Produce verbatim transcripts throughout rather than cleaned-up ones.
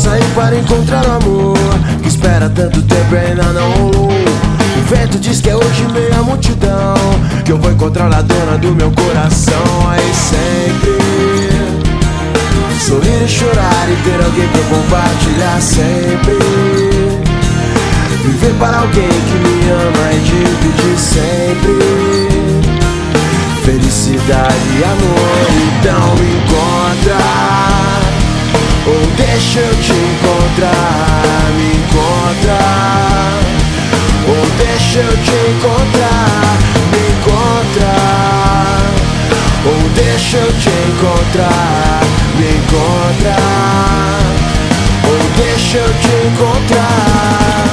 sair para encontrar o amor que espera tanto tempo e ainda não rolou. O vento diz que é hoje meia multidão, que eu vou encontrar a dona do meu coração. Aí sempre sorrir e chorar e ter alguém pra compartilhar sempre. Viver para alguém que me ama e dividir sempre felicidade e amor. Então me encontra, ou deixa eu te encontrar. Me encontra, ou deixa eu te encontrar. Me encontra, ou deixa eu te encontrar. Me encontra, ou deixa eu te encontrar.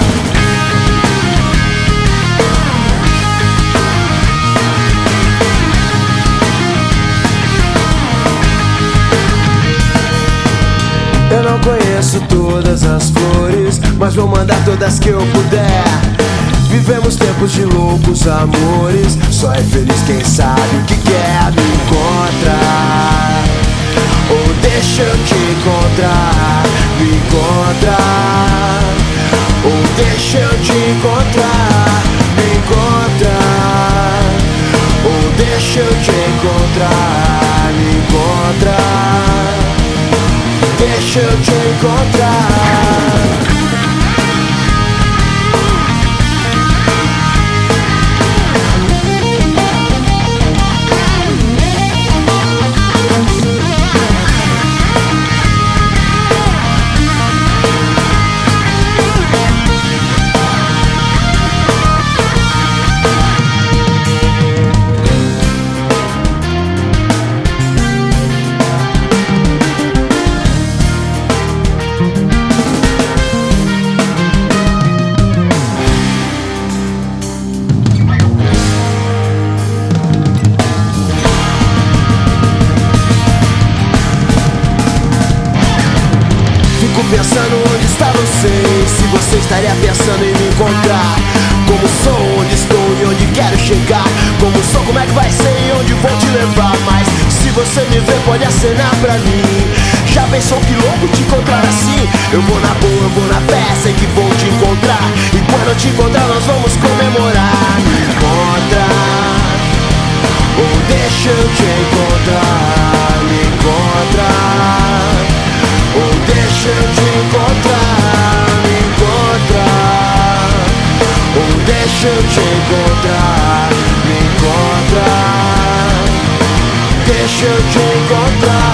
Eu não conheço todas as flores, mas vou mandar todas que eu puder. Vivemos tempos de loucos amores, só é feliz quem sabe o que quer. Me encontrar, ou deixa eu te encontrar. Me encontrar, ou deixa eu te encontrar. Me encontrar, ou deixa eu te encontrar. Me encontrar, deixa eu te encontrar. Pensando onde está você, se você estaria pensando em me encontrar. Como sou, onde estou e onde quero chegar. Como sou, como é que vai ser e onde vou te levar. Mas se você me ver, pode acenar pra mim. Já pensou que louco te encontrar assim? Eu vou na boa, eu vou na fé, sei que vou te encontrar. E quando eu te encontrar nós vamos comemorar. Me encontra, ou deixa eu te encontrar. Me encontra, ou deixa eu te encontrar. Me encontrar, ou deixa eu te encontrar. Me encontrar, deixa eu te encontrar.